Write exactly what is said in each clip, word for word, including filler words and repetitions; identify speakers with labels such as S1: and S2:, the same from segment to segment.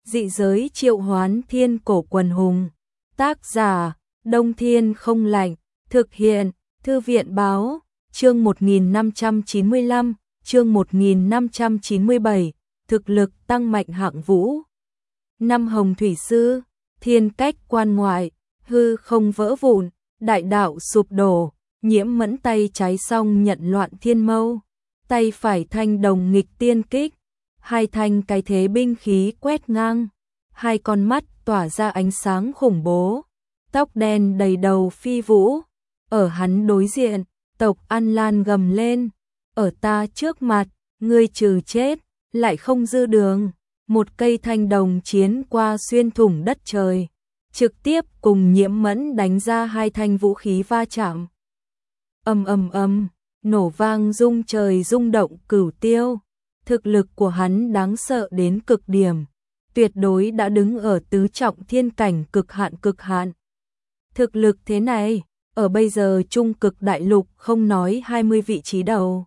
S1: Dị giới triệu hoán thiên cổ quần hùng. Tác giả, Đông Thiên không lạnh. Thực hiện, Thư viện báo, chương một nghìn năm trăm chín mươi lăm, chương một nghìn năm trăm chín mươi bảy, thực lực tăng mạnh hạng vũ. Năm Hồng Thủy Sư, thiên cách quan ngoại, hư không vỡ vụn, đại đạo sụp đổ, Nhiễm Mẫn tay trái song nhận loạn thiên mâu, tay phải thanh đồng nghịch tiên kích, hai thanh cái thế binh khí quét ngang, hai con mắt tỏa ra ánh sáng khủng bố, tóc đen đầy đầu phi vũ, ở hắn đối diện, tộc An Lan gầm lên, ở ta trước mặt, ngươi trừ chết, lại không dư đường, một cây thanh đồng chiến qua xuyên thủng đất trời, trực tiếp cùng Nhiễm Mẫn đánh ra hai thanh vũ khí va chạm. Ầm ầm ầm, nổ vang rung trời rung động cửu tiêu, thực lực của hắn đáng sợ đến cực điểm, tuyệt đối đã đứng ở tứ trọng thiên cảnh cực hạn cực hạn. Thực lực thế này, ở bây giờ trung cực đại lục không nói hai mươi vị trí đầu,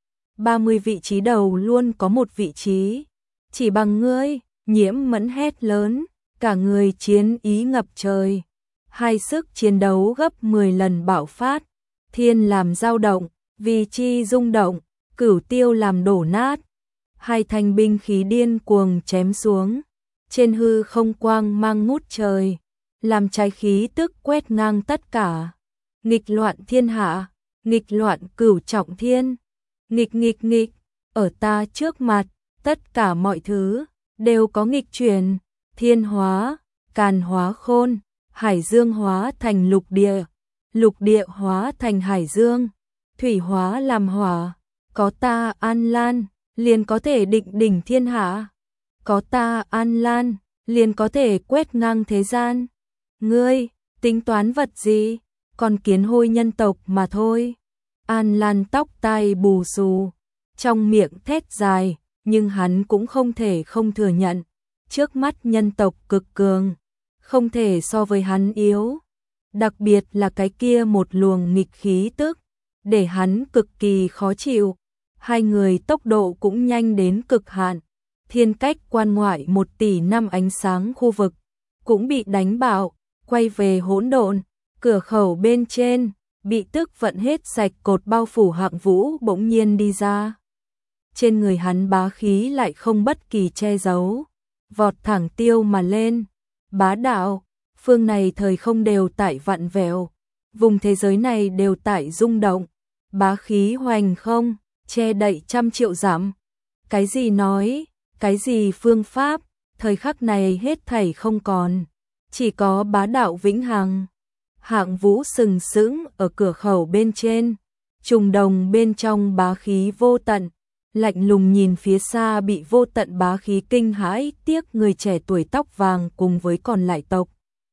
S1: ba mươi vị trí đầu luôn có một vị trí, chỉ bằng ngươi, Nhiễm Mẫn hét lớn, cả người chiến ý ngập trời, hai sức chiến đấu gấp mười lần bạo phát, thiên làm dao động, vì chi rung động, cửu tiêu làm đổ nát, hai thanh binh khí điên cuồng chém xuống, trên hư không quang mang ngút trời, làm trái khí tức quét ngang tất cả. Nghịch loạn thiên hạ, nghịch loạn cửu trọng thiên, nghịch nghịch nghịch, ở ta trước mặt, tất cả mọi thứ đều có nghịch chuyển, thiên hóa, càn hóa khôn, hải dương hóa thành lục địa, lục địa hóa thành hải dương, thủy hóa làm hỏa, có ta An Lan, liền có thể định đỉnh thiên hạ, có ta An Lan, liền có thể quét ngang thế gian. Ngươi, tính toán vật gì? Còn kiến hôi nhân tộc mà thôi. An Lan tóc tai bù xù, trong miệng thét dài, nhưng hắn cũng không thể không thừa nhận, trước mắt nhân tộc cực cường, không thể so với hắn yếu. Đặc biệt là cái kia một luồng nghịch khí tức, để hắn cực kỳ khó chịu. Hai người tốc độ cũng nhanh đến cực hạn, thiên cách quan ngoại một tỷ năm ánh sáng khu vực, cũng bị đánh bạo, quay về hỗn độn. Cửa khẩu bên trên, bị tức vận hết sạch cột bao phủ hạng vũ bỗng nhiên đi ra. Trên người hắn bá khí lại không bất kỳ che giấu, vọt thẳng tiêu mà lên. Bá đạo, phương này thời không đều tại vặn vẹo, vùng thế giới này đều tại rung động. Bá khí hoành không, che đậy trăm triệu dặm. Cái gì nói, cái gì phương pháp, thời khắc này hết thảy không còn, chỉ có bá đạo vĩnh hằng. Hạng vũ sừng sững ở cửa khẩu bên trên, trùng đồng bên trong bá khí vô tận, lạnh lùng nhìn phía xa bị vô tận bá khí kinh hãi tiếc người trẻ tuổi tóc vàng cùng với còn lại tộc.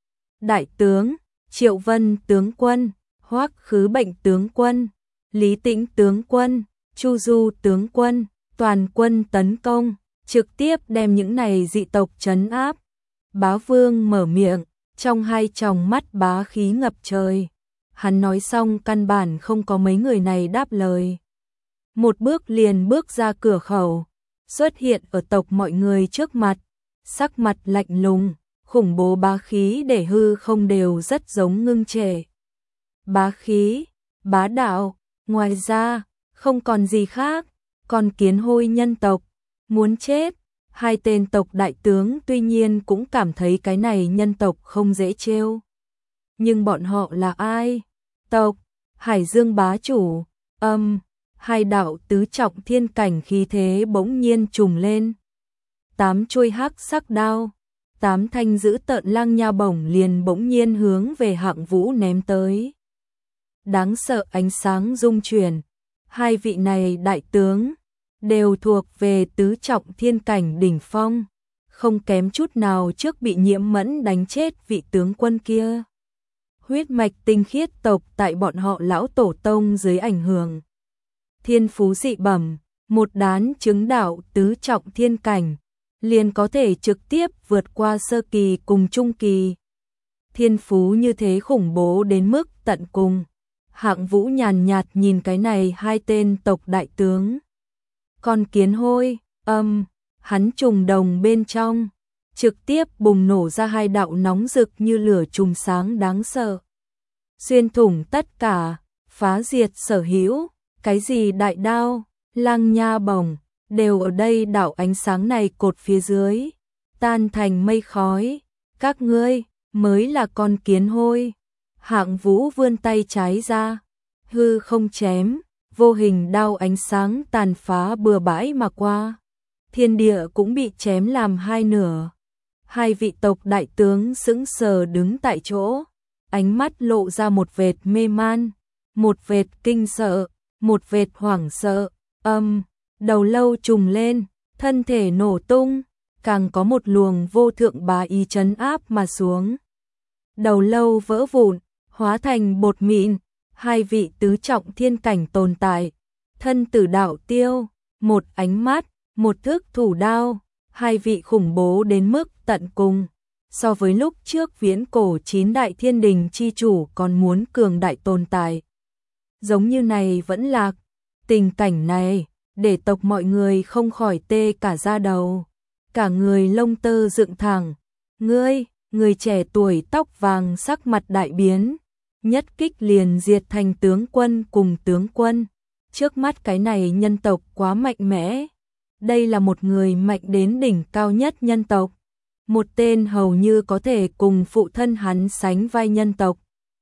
S1: Đại tướng, Triệu Vân tướng quân, Hoắc Khứ Bệnh tướng quân, Lý Tĩnh tướng quân, Chu Du tướng quân, toàn quân tấn công, trực tiếp đem những này dị tộc trấn áp. Bá Vương mở miệng, trong hai tròng mắt bá khí ngập trời. Hắn nói xong căn bản không có mấy người này đáp lời. Một bước liền bước ra cửa khẩu, xuất hiện ở tộc mọi người trước mặt, sắc mặt lạnh lùng, khủng bố bá khí để hư không đều rất giống ngưng trệ. Bá khí, bá đạo, ngoài ra, không còn gì khác, còn kiến hôi nhân tộc, muốn chết. Hai tên tộc đại tướng tuy nhiên cũng cảm thấy cái này nhân tộc không dễ trêu. Nhưng bọn họ là ai? Tộc, Hải Dương bá chủ, âm, hai đạo tứ trọng thiên cảnh khí thế bỗng nhiên trùng lên. Tám chuôi hắc sắc đao, tám thanh giữ tợn lang nha bổng liền bỗng nhiên hướng về hạng vũ ném tới. Đáng sợ ánh sáng rung chuyển, hai vị này đại tướng đều thuộc về tứ trọng thiên cảnh đỉnh phong, không kém chút nào trước bị Nhiễm Mẫn đánh chết vị tướng quân kia. Huyết mạch tinh khiết tộc tại bọn họ lão tổ tông dưới ảnh hưởng. Thiên phú dị bẩm, một đán chứng đạo tứ trọng thiên cảnh, liền có thể trực tiếp vượt qua sơ kỳ cùng trung kỳ. Thiên phú như thế khủng bố đến mức tận cùng. Hạng vũ nhàn nhạt nhìn cái này hai tên tộc đại tướng. Con kiến hôi, âm, hắn trùng đồng bên trong, trực tiếp bùng nổ ra hai đạo nóng rực như lửa chùm sáng đáng sợ. Xuyên thủng tất cả, phá diệt sở hữu, cái gì đại đao, lăng nha bổng, đều ở đây đạo ánh sáng này cột phía dưới, tan thành mây khói, các ngươi mới là con kiến hôi. Hạng Vũ vươn tay trái ra, hư không chém, vô hình đao ánh sáng tàn phá bừa bãi mà qua. Thiên địa cũng bị chém làm hai nửa. Hai vị tộc đại tướng sững sờ đứng tại chỗ, ánh mắt lộ ra một vệt mê man, một vệt kinh sợ, một vệt hoảng sợ, âm, đầu lâu trùng lên, thân thể nổ tung, càng có một luồng vô thượng bá ý trấn áp mà xuống. Đầu lâu vỡ vụn, hóa thành bột mịn, hai vị tứ trọng thiên cảnh tồn tại, thân tử đạo tiêu, một ánh mắt, một thức thủ đao, hai vị khủng bố đến mức tận cùng. So với lúc trước viễn cổ chín đại thiên đình chi chủ còn muốn cường đại tồn tại. Giống như này vẫn lạc, tình cảnh này, để tộc mọi người không khỏi tê cả da đầu. Cả người lông tơ dựng thẳng, ngươi, người trẻ tuổi tóc vàng sắc mặt đại biến, nhất kích liền diệt thành tướng quân cùng tướng quân. Trước mắt cái này nhân tộc quá mạnh mẽ. Đây là một người mạnh đến đỉnh cao nhất nhân tộc. Một tên hầu như có thể cùng phụ thân hắn sánh vai nhân tộc.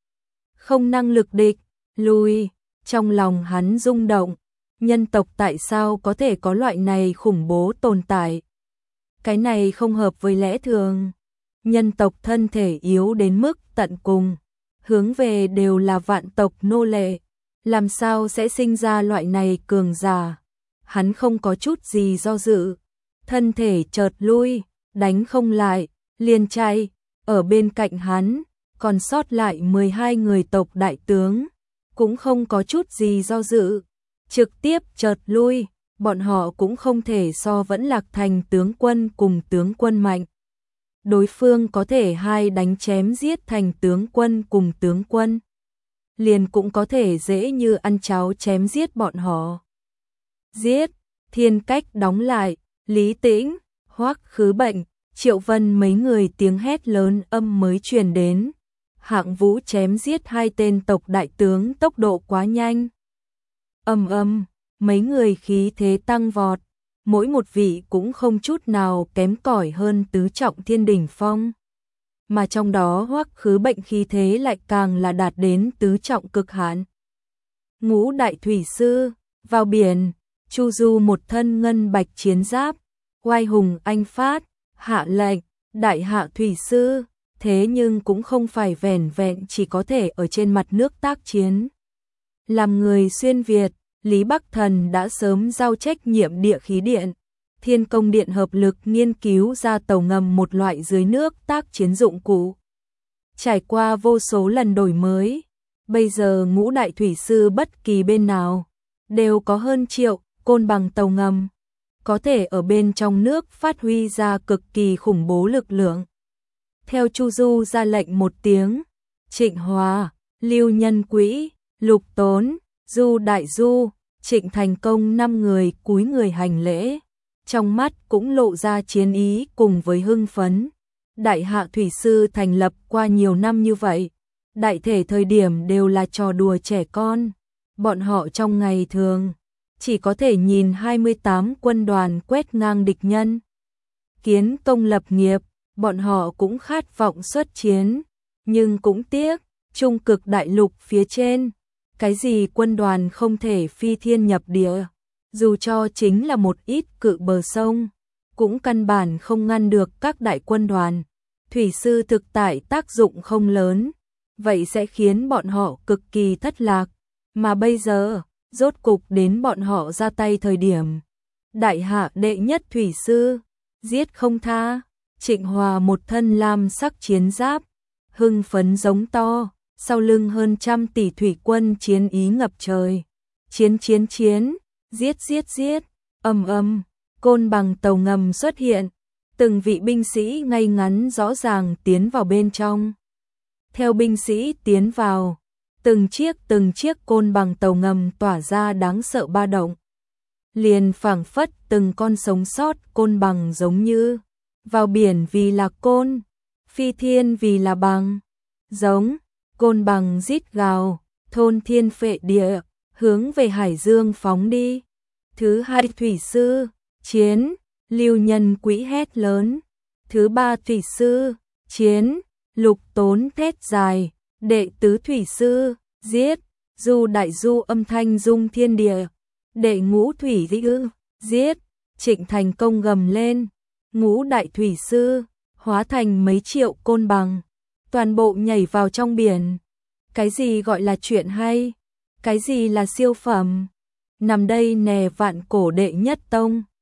S1: Không năng lực địch, lui, trong lòng hắn rung động. Nhân tộc tại sao có thể có loại này khủng bố tồn tại? Cái này không hợp với lẽ thường. Nhân tộc thân thể yếu đến mức tận cùng, hướng về đều là vạn tộc nô lệ, làm sao sẽ sinh ra loại này cường giả? Hắn không có chút gì do dự, thân thể chợt lui, đánh không lại, liền chạy. Ở bên cạnh hắn, còn sót lại mười hai người tộc đại tướng, cũng không có chút gì do dự, trực tiếp chợt lui. Bọn họ cũng không thể so vẫn lạc thành tướng quân cùng tướng quân mạnh. Đối phương có thể hai đánh chém giết thành tướng quân cùng tướng quân, liền cũng có thể dễ như ăn cháo chém giết bọn họ. Giết, Thiên Cách đóng lại, Lý Tĩnh, Hoắc Khứ Bệnh, Triệu Vân mấy người tiếng hét lớn âm mới truyền đến. Hạng Vũ chém giết hai tên tộc đại tướng tốc độ quá nhanh. Ầm ầm, mấy người khí thế tăng vọt, mỗi một vị cũng không chút nào kém cỏi hơn tứ trọng thiên đỉnh phong. Mà trong đó Hoắc Khứ Bệnh khí thế lại càng là đạt đến tứ trọng cực hạn. Ngũ đại thủy sư, vào biển, Chu Du một thân ngân bạch chiến giáp, oai hùng anh phát, hạ lệnh, đại hạ thủy sư, thế nhưng cũng không phải vẻn vẹn chỉ có thể ở trên mặt nước tác chiến. Làm người xuyên Việt, Lý Bắc Thần đã sớm giao trách nhiệm địa khí điện, Thiên Công Điện hợp lực nghiên cứu ra tàu ngầm, một loại dưới nước tác chiến dụng cụ. Trải qua vô số lần đổi mới, bây giờ ngũ đại thủy sư bất kỳ bên nào đều có hơn triệu côn bằng tàu ngầm, có thể ở bên trong nước phát huy ra cực kỳ khủng bố lực lượng. Theo Chu Du ra lệnh một tiếng, Trịnh Hòa, Lưu Nhân Quỹ, Lục Tốn, Du Đại Du, Trịnh Thành Công năm người cúi người hành lễ, trong mắt cũng lộ ra chiến ý cùng với hưng phấn. Đại hạ thủy sư thành lập qua nhiều năm như vậy, đại thể thời điểm đều là trò đùa trẻ con. Bọn họ trong ngày thường chỉ có thể nhìn hai mươi tám quân đoàn quét ngang địch nhân, kiến công lập nghiệp. Bọn họ cũng khát vọng xuất chiến, nhưng cũng tiếc, trung cực đại lục phía trên, cái gì quân đoàn không thể phi thiên nhập địa, dù cho chính là một ít cự bờ sông, cũng căn bản không ngăn được các đại quân đoàn. Thủy sư thực tại tác dụng không lớn, vậy sẽ khiến bọn họ cực kỳ thất lạc, mà bây giờ, rốt cục đến bọn họ ra tay thời điểm. Đại hạ đệ nhất thủy sư, giết không tha. Trịnh Hòa một thân lam sắc chiến giáp, hưng phấn giống to, sau lưng hơn trăm tỷ thủy quân chiến ý ngập trời. Chiến chiến chiến, giết giết giết, ầm ầm, côn bằng tàu ngầm xuất hiện, từng vị binh sĩ ngay ngắn rõ ràng tiến vào bên trong. Theo binh sĩ tiến vào, từng chiếc từng chiếc côn bằng tàu ngầm tỏa ra đáng sợ ba động. Liền phảng phất từng con sống sót côn bằng giống như vào biển vì là côn, phi thiên vì là bằng, giống, côn bằng rít gào, thôn thiên phệ địa, hướng về hải dương phóng đi. Thứ hai thủy sư, chiến, lưu nhân quỹ hét lớn. Thứ ba thủy sư, chiến, lục tốn thét dài, đệ tứ thủy sư, giết, du đại du âm thanh rung thiên địa. Đệ ngũ thủy dữ, giết, Trịnh Thành Công gầm lên. Ngũ đại thủy sư, hóa thành mấy triệu côn bằng, toàn bộ nhảy vào trong biển. Cái gì gọi là chuyện hay? Cái gì là siêu phẩm? Nằm đây nè vạn cổ đệ nhất tông.